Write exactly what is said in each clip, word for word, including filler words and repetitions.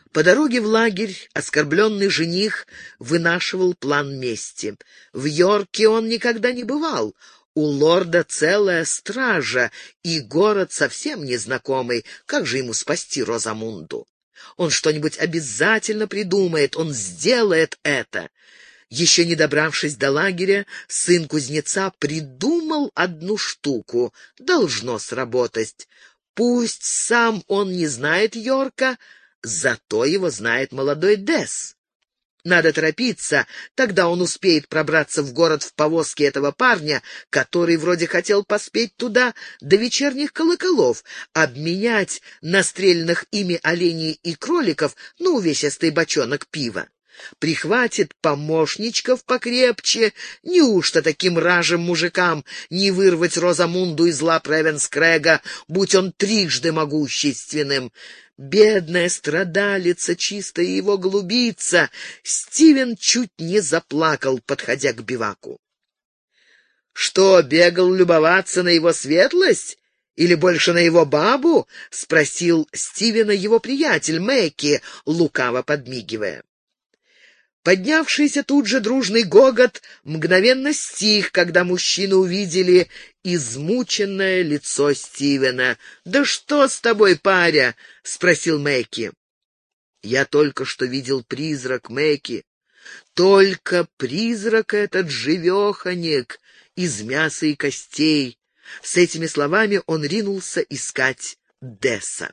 По дороге в лагерь оскорбленный жених вынашивал план мести. В Йорке он никогда не бывал. У лорда целая стража, и город совсем незнакомый. Как же ему спасти Розамунду? Он что-нибудь обязательно придумает, он сделает это. Еще не добравшись до лагеря, сын кузнеца придумал одну штуку. Должно сработать. Пусть сам он не знает Йорка, зато его знает молодой Десс. Надо торопиться, тогда он успеет пробраться в город в повозке этого парня, который вроде хотел поспеть туда до вечерних колоколов, обменять настрельных ими оленей и кроликов на увесистый бочонок пива. Прихватит помощничков покрепче. Неужто таким ражим мужикам не вырвать Розамунду из лап Ревенскрэга, будь он трижды могущественным? Бедная страдалица, чистая его голубица! Стивен чуть не заплакал, подходя к биваку. «Что, бегал любоваться на его светлость? Или больше на его бабу?» — спросил Стивена его приятель Мэкки, лукаво подмигивая. Поднявшийся тут же дружный гогот мгновенно стих, когда мужчины увидели измученное лицо Стивена. «Да что с тобой, паря?» — спросил Мэкки. «Я только что видел призрак, Мэкки. Только призрак этот живеханик, из мяса и костей». С этими словами он ринулся искать Десса.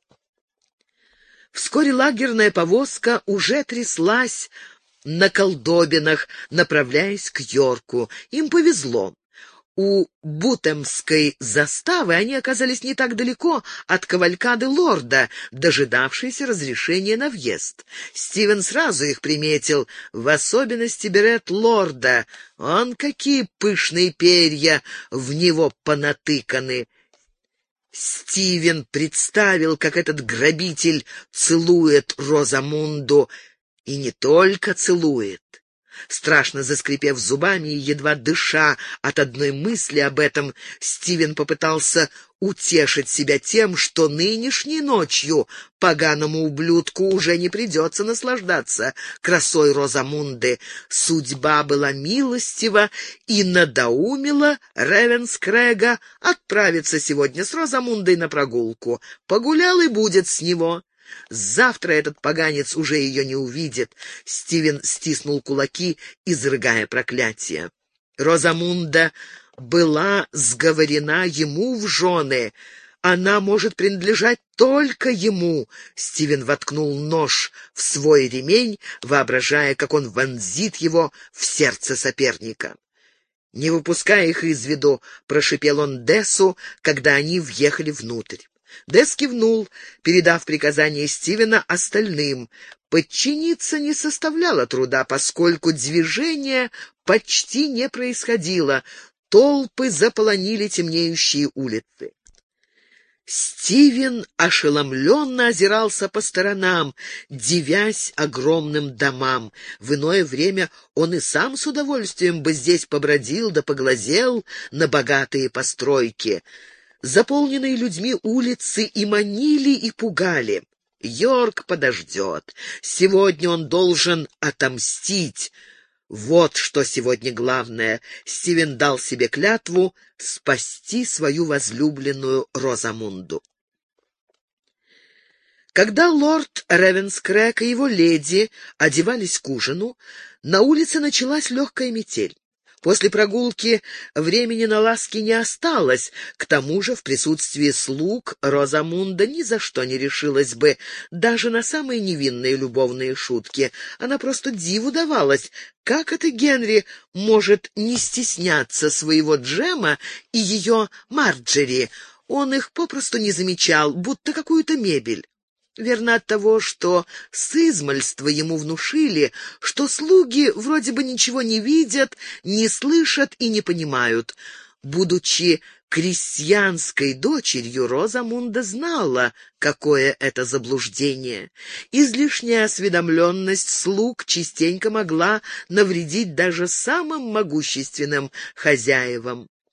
Вскоре лагерная повозка уже тряслась на колдобинах, направляясь к Йорку. Им повезло. У Бутемской заставы они оказались не так далеко от кавалькады лорда, дожидавшейся разрешения на въезд. Стивен сразу их приметил, в особенности берет лорда. Он какие пышные перья в него понатыканы. Стивен представил, как этот грабитель целует Розамунду, и не только целует. Страшно заскрипев зубами и едва дыша от одной мысли об этом, Стивен попытался утешить себя тем, что нынешней ночью поганому ублюдку уже не придется наслаждаться красой Розамунды. Судьба была милостива и надоумила Ревенскрэга отправиться сегодня с Розамундой на прогулку. Погулял и будет с него. Завтра этот поганец уже ее не увидит. Стивен стиснул кулаки, изрыгая проклятие. Розамунда была сговорена ему в жены. Она может принадлежать только ему. Стивен воткнул нож в свой ремень, воображая, как он вонзит его в сердце соперника. «Не выпуская их из виду», — прошипел он Дессу, когда они въехали внутрь. Десс кивнул, передав приказание Стивена остальным. Подчиниться не составляло труда, поскольку движения почти не происходило. Толпы заполонили темнеющие улицы. Стивен ошеломленно озирался по сторонам, дивясь огромным домам. В иное время он и сам с удовольствием бы здесь побродил да поглазел на богатые постройки. Заполненные людьми улицы и манили, и пугали. Йорк подождет. Сегодня он должен отомстить. Вот что сегодня главное. Стивен дал себе клятву спасти свою возлюбленную Розамунду. Когда лорд Ревенскрэг и его леди одевались к ужину, на улице началась легкая метель. После прогулки времени на ласки не осталось. К тому же в присутствии слуг Розамунда ни за что не решилась бы даже на самые невинные любовные шутки. Она просто диву давалась, как это Генри может не стесняться своего Джема и ее Марджери. Он их попросту не замечал, будто какую-то мебель. Верно от того, что с измальства ему внушили, что слуги вроде бы ничего не видят, не слышат и не понимают. Будучи крестьянской дочерью, Розамунда знала, какое это заблуждение. Излишняя осведомленность слуг частенько могла навредить даже самым могущественным хозяевам.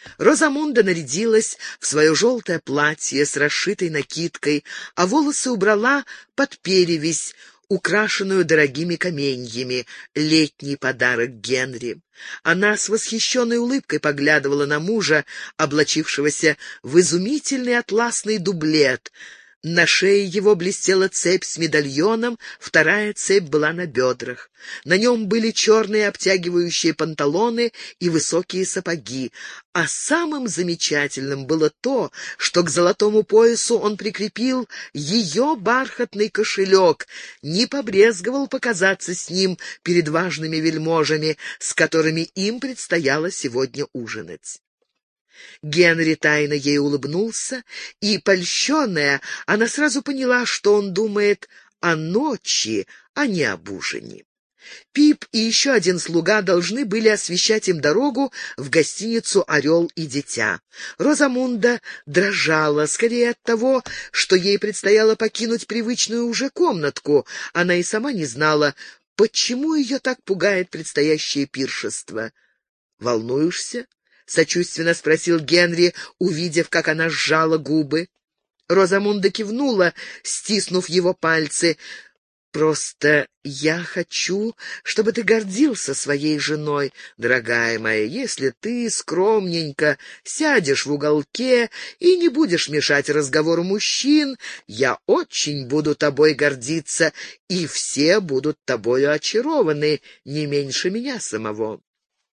Розамунда нарядилась в свое желтое платье с расшитой накидкой, а волосы убрала под перевязь, украшенную дорогими каменьями, летний подарок Генри. Она с восхищенной улыбкой поглядывала на мужа, облачившегося в изумительный атласный дублет. На шее его блестела цепь с медальоном, вторая цепь была на бедрах. На нем были черные обтягивающие панталоны и высокие сапоги. А самым замечательным было то, что к золотому поясу он прикрепил ее бархатный кошелек, не побрезговал показаться с ним перед важными вельможами, с которыми им предстояло сегодня ужинать. Генри тайно ей улыбнулся, и, польщенная, она сразу поняла, что он думает о ночи, а не об ужине. Пип и еще один слуга должны были освещать им дорогу в гостиницу «Орел и дитя». Розамунда дрожала, скорее от того, что ей предстояло покинуть привычную уже комнатку. Она и сама не знала, почему ее так пугает предстоящее пиршество. «Волнуешься?» — сочувственно спросил Генри, увидев, как она сжала губы. Розамунда кивнула, стиснув его пальцы. «Просто я хочу, чтобы ты гордился своей женой, дорогая моя. Если ты скромненько сядешь в уголке и не будешь мешать разговору мужчин, я очень буду тобой гордиться, и все будут тобою очарованы, не меньше меня самого».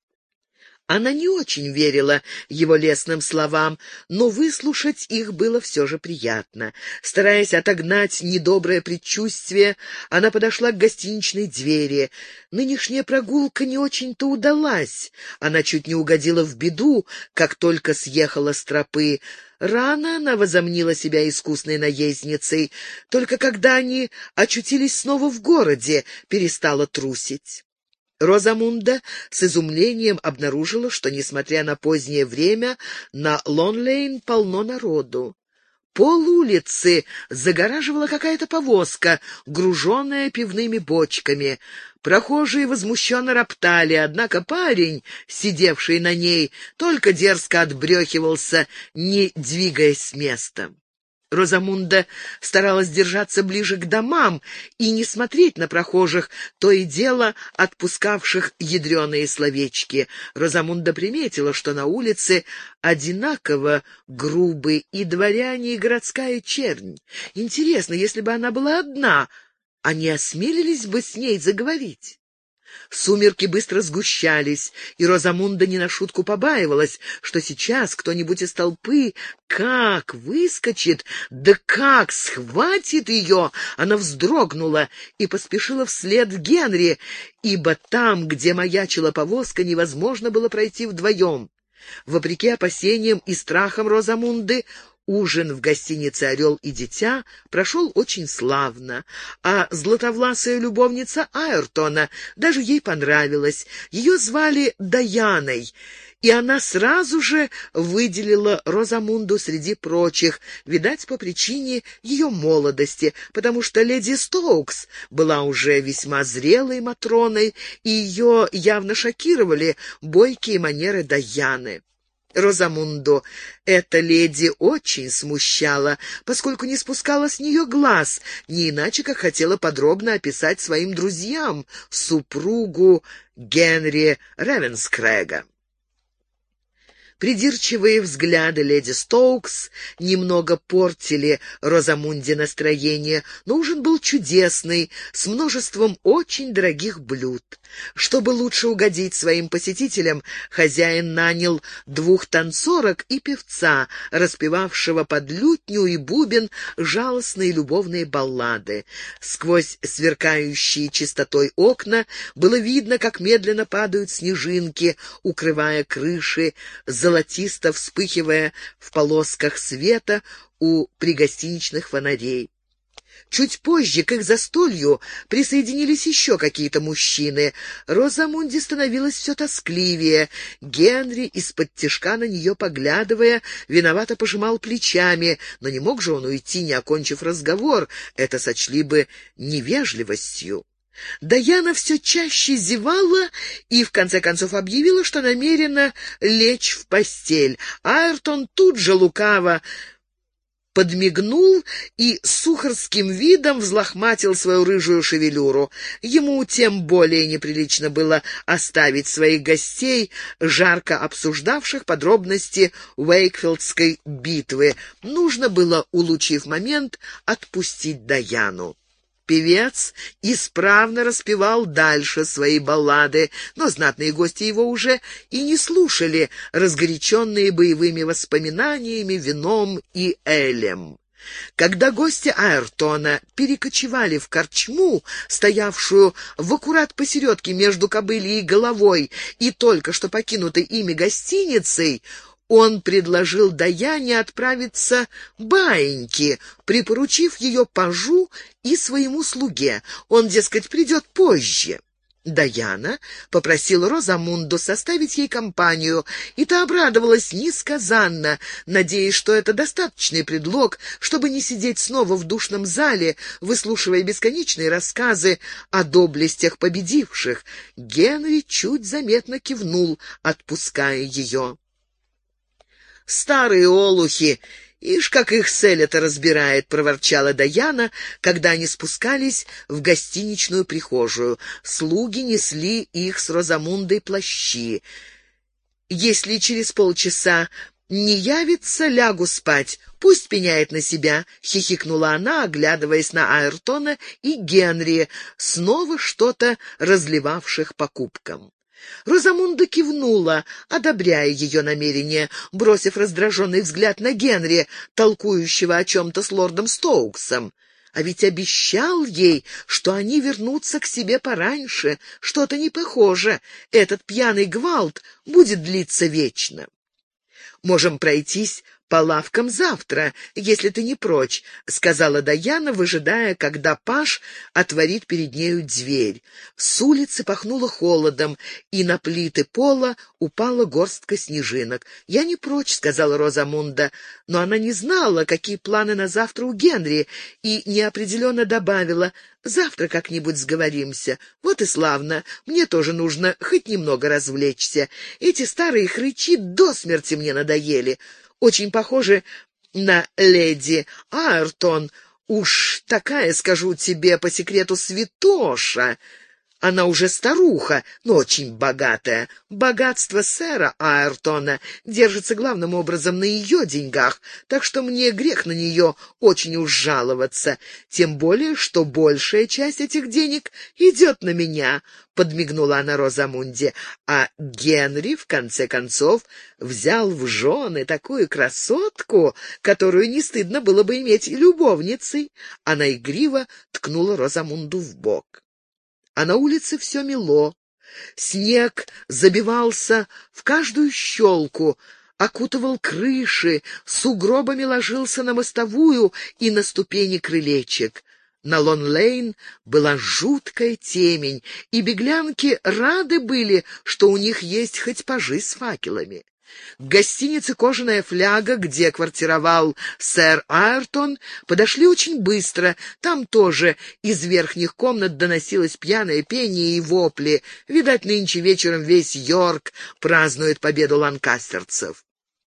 Она не очень верила его лестным словам, но выслушать их было все же приятно. Стараясь отогнать недоброе предчувствие, она подошла к гостиничной двери. Нынешняя прогулка не очень-то удалась. Она чуть не угодила в беду, как только съехала с тропы. Рано она возомнила себя искусной наездницей, только когда они очутились снова в городе, перестала трусить. Розамунда с изумлением обнаружила, что, несмотря на позднее время, на Лонлейн полно народу. Пол улицы загораживала какая-то повозка, груженная пивными бочками. Прохожие возмущенно роптали, однако парень, сидевший на ней, только дерзко отбрехивался, не двигаясь с места. Розамунда старалась держаться ближе к домам и не смотреть на прохожих, то и дело отпускавших ядреные словечки. Розамунда приметила, что на улице одинаково грубы и дворяне, и городская чернь. Интересно, если бы она была одна, они осмелились бы с ней заговорить? Сумерки быстро сгущались, и Розамунда не на шутку побаивалась, что сейчас кто-нибудь из толпы как выскочит, да как схватит ее. Она вздрогнула и поспешила вслед Генри, ибо там, где маячила повозка, невозможно было пройти вдвоем. Вопреки опасениям и страхам Розамунды, ужин в гостинице «Орел и дитя» прошел очень славно, а златовласая любовница Айртона даже ей понравилась. Ее звали Даяной, и она сразу же выделила Розамунду среди прочих, видать, по причине ее молодости, потому что леди Стоукс была уже весьма зрелой матроной, и ее явно шокировали бойкие манеры Даяны. Розамунду эта леди очень смущала, поскольку не спускала с нее глаз, не иначе как хотела подробно описать своим друзьям супругу Генри Ревенскрэга. Придирчивые взгляды леди Стоукс немного портили Розамунде настроение, но ужин был чудесный, с множеством очень дорогих блюд. Чтобы лучше угодить своим посетителям, хозяин нанял двух танцорок и певца, распевавшего под лютню и бубен жалостные любовные баллады. Сквозь сверкающие чистотой окна было видно, как медленно падают снежинки, укрывая крыши, золотисто вспыхивая в полосках света у пригостиничных фонарей. Чуть позже к их застолью присоединились еще какие-то мужчины. Розамунде становилось все тоскливее. Генри, из-под тишка на нее поглядывая, виновато пожимал плечами, но не мог же он уйти, не окончив разговор, это сочли бы невежливостью. Даяна все чаще зевала и в конце концов объявила, что намерена лечь в постель. Айртон тут же лукаво подмигнул и сухарским видом взлохматил свою рыжую шевелюру. Ему тем более неприлично было оставить своих гостей, жарко обсуждавших подробности Уэйкфилдской битвы. Нужно было, улучив момент, отпустить Даяну. Певец исправно распевал дальше свои баллады, но знатные гости его уже и не слушали, разгоряченные боевыми воспоминаниями, вином и элем. Когда гости Айртона перекочевали в корчму, стоявшую в аккурат посередке между кобыльей головой и только что покинутой ими гостиницей, он предложил Даяне отправиться баиньки, припоручив ее пажу и своему слуге. Он, дескать, придет позже. Даяна попросила Розамунду составить ей компанию, и та обрадовалась несказанно, надеясь, что это достаточный предлог, чтобы не сидеть снова в душном зале, выслушивая бесконечные рассказы о доблестях победивших. Генри чуть заметно кивнул, отпуская ее. «Старые олухи! Ишь, как их Селлета разбирает!» — проворчала Даяна, когда они спускались в гостиничную прихожую. Слуги несли их с Розамундой плащи. «Если через полчаса не явится, лягу спать. Пусть пеняет на себя», — хихикнула она, оглядываясь на Айртона и Генри, снова что-то разливавших по кубкам. Розамунда кивнула, одобряя ее намерение, бросив раздраженный взгляд на Генри, толкующего о чем-то с лордом Стоуксом. А ведь обещал ей, что они вернутся к себе пораньше. Что-то не похоже. Этот пьяный гвалт будет длиться вечно. «Можем пройтись по лавкам завтра, если ты не прочь», — сказала Даяна, выжидая, когда паж отворит перед нею дверь. С улицы пахнуло холодом, и на плиты пола упала горстка снежинок. «Я не прочь», — сказала Розамунда, но она не знала, какие планы на завтра у Генри, и неопределенно добавила: «Завтра как-нибудь сговоримся. Вот и славно. Мне тоже нужно хоть немного развлечься. Эти старые хрычи до смерти мне надоели. Очень похожи на леди Айртон. Уж такая, скажу тебе по секрету, святоша. Она уже старуха, но очень богатая. Богатство сэра Айртона держится главным образом на ее деньгах, так что мне грех на нее очень уж жаловаться. Тем более, что большая часть этих денег идет на меня», — подмигнула она Розамунде. «А Генри, в конце концов, взял в жены такую красотку, которую не стыдно было бы иметь и любовницей». Она игриво ткнула Розамунду в бок. А на улице все мело. Снег забивался в каждую щелку, окутывал крыши, сугробами ложился на мостовую и на ступени крылечек. На Лон-Лейн была жуткая темень, и беглянки рады были, что у них есть хоть пажи с факелами. К гостинице «Кожаная фляга», где квартировал сэр Айртон, подошли очень быстро. Там тоже из верхних комнат доносилось пьяное пение и вопли. Видать, нынче вечером весь Йорк празднует победу ланкастерцев.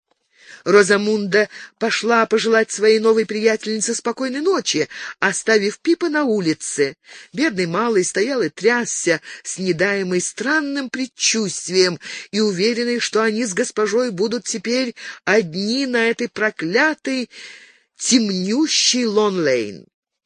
Розамунда пошла пожелать своей новой приятельнице спокойной ночи, оставив Пипа на улице. Бедный малый стоял и трясся, снедаемый странным предчувствием и уверенный, что они с госпожой будут теперь одни на этой проклятой, темнющей Лон-Лейн.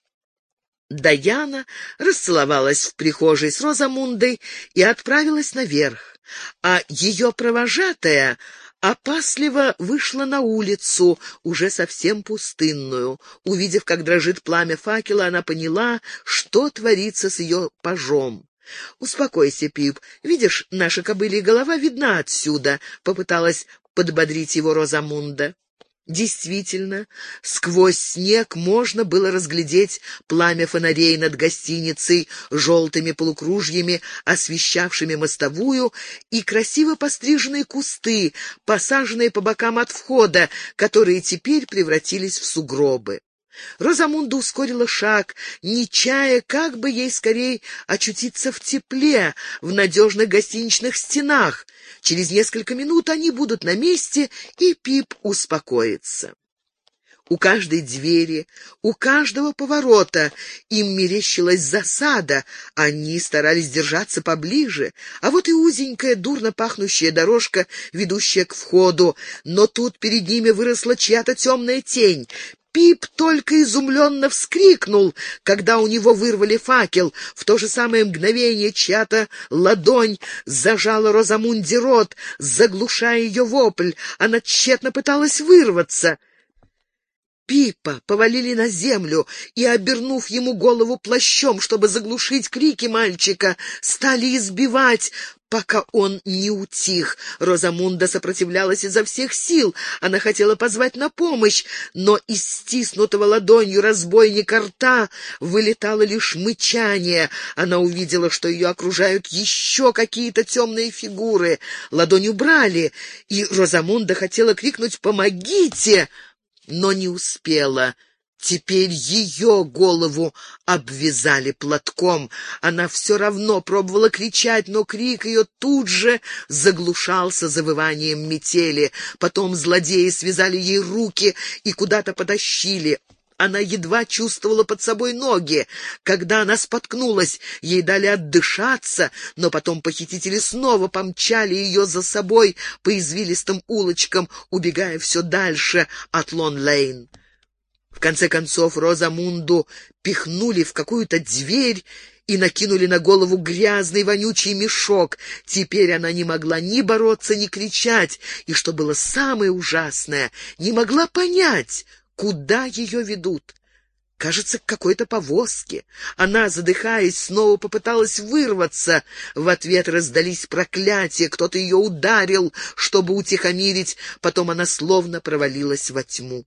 Даяна расцеловалась в прихожей с Розамундой и отправилась наверх, а ее провожатая опасливо вышла на улицу, уже совсем пустынную. Увидев, как дрожит пламя факела, она поняла, что творится с ее пажом. «Успокойся, Пип. Видишь, наша кобылья голова видна отсюда», — попыталась подбодрить его Розамунда. Действительно, сквозь снег можно было разглядеть пламя фонарей над гостиницей, желтыми полукружьями, освещавшими мостовую, и красиво постриженные кусты, посаженные по бокам от входа, которые теперь превратились в сугробы. Розамунда ускорила шаг, не чая, как бы ей скорей очутиться в тепле, в надежных гостиничных стенах. Через несколько минут они будут на месте, и Пип успокоится. У каждой двери, у каждого поворота им мерещилась засада, они старались держаться поближе, а вот и узенькая, дурно пахнущая дорожка, ведущая к входу, но тут перед ними выросла чья-то темная тень. Пип только изумленно вскрикнул, когда у него вырвали факел. В то же самое мгновение чья-то ладонь зажала Розамунде рот, заглушая ее вопль. Она тщетно пыталась вырваться. Пипа повалили на землю и, обернув ему голову плащом, чтобы заглушить крики мальчика, стали избивать, пока он не утих. Розамунда сопротивлялась изо всех сил. Она хотела позвать на помощь, но из стиснутого ладонью разбойника рта вылетало лишь мычание. Она увидела, что ее окружают еще какие-то темные фигуры. Ладонь убрали, и Розамунда хотела крикнуть «Помогите!», но не успела. Теперь ее голову обвязали платком. Она все равно пробовала кричать, но крик ее тут же заглушался завыванием метели. Потом злодеи связали ей руки и куда-то потащили. Она едва чувствовала под собой ноги. Когда она споткнулась, ей дали отдышаться, но потом похитители снова помчали ее за собой по извилистым улочкам, убегая все дальше от Лон-Лейн. В конце концов Розамунду пихнули в какую-то дверь и накинули на голову грязный вонючий мешок. Теперь она не могла ни бороться, ни кричать, и, что было самое ужасное, не могла понять, куда ее ведут. Кажется, к какой-то повозке. Она, задыхаясь, снова попыталась вырваться. В ответ раздались проклятия, кто-то ее ударил, чтобы утихомирить. Потом она словно провалилась во тьму.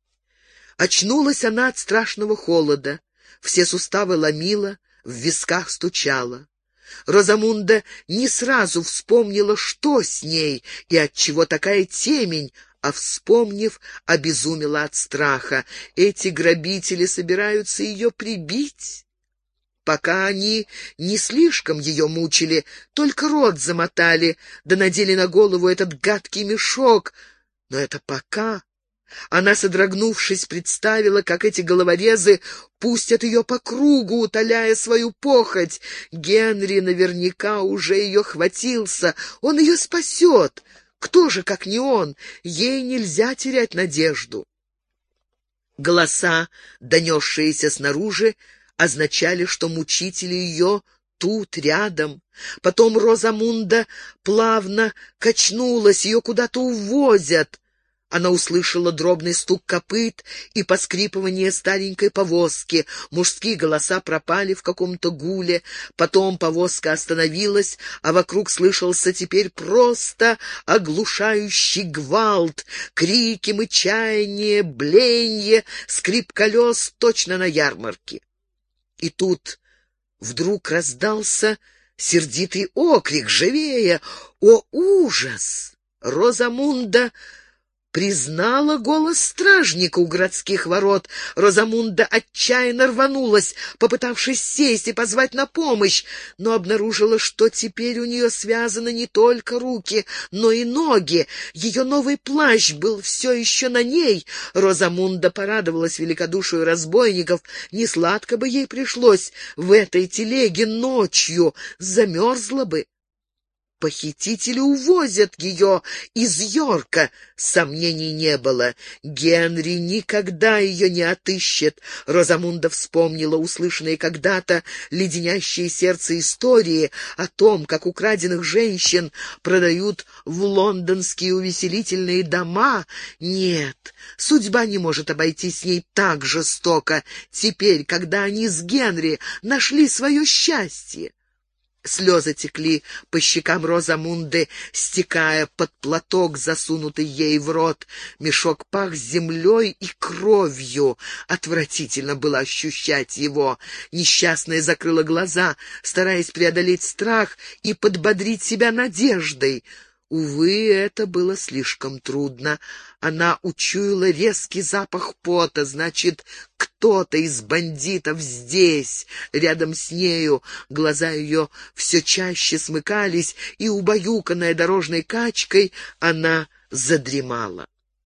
Очнулась она от страшного холода. Все суставы ломило, в висках стучало. Розамунда не сразу вспомнила, что с ней и отчего такая темень, а, вспомнив, обезумела от страха. Эти грабители собираются ее прибить. Пока они не слишком ее мучили, только рот замотали, да надели на голову этот гадкий мешок. Но это пока. Она, содрогнувшись, представила, как эти головорезы пустят ее по кругу, утоляя свою похоть. Генри наверняка уже ее хватился, он ее спасет. Кто же, как не он? Ей нельзя терять надежду. Голоса, донесшиеся снаружи, означали, что мучители ее тут, рядом. Потом Розамунда плавно качнулась, ее куда-то увозят. Она услышала дробный стук копыт и поскрипывание старенькой повозки. Мужские голоса пропали в каком-то гуле. Потом повозка остановилась, а вокруг слышался теперь просто оглушающий гвалт. Крики, мычание, блеяние, скрип колес точно на ярмарке. И тут вдруг раздался сердитый окрик: «Живее!» О, ужас! Розамунда признала голос стражника у городских ворот. Розамунда отчаянно рванулась, попытавшись сесть и позвать на помощь, но обнаружила, что теперь у нее связаны не только руки, но и ноги. Ее новый плащ был все еще на ней. Розамунда порадовалась великодушию разбойников. Несладко бы ей пришлось в этой телеге ночью, замерзла бы. Похитители увозят ее из Йорка. Сомнений не было. Генри никогда ее не отыщет. Розамунда вспомнила услышанные когда-то леденящие сердце истории о том, как украденных женщин продают в лондонские увеселительные дома. Нет, судьба не может обойтись с ней так жестоко, теперь, когда они с Генри нашли свое счастье. Слезы текли по щекам Розамунды, стекая под платок, засунутый ей в рот. Мешок пах землей и кровью. Отвратительно было ощущать его. Несчастная закрыла глаза, стараясь преодолеть страх и подбодрить себя надеждой. Увы, это было слишком трудно. Она учуяла резкий запах пота, значит, кто-то из бандитов здесь, рядом с нею. Глаза ее все чаще смыкались, и, убаюканная дорожной качкой, она задремала.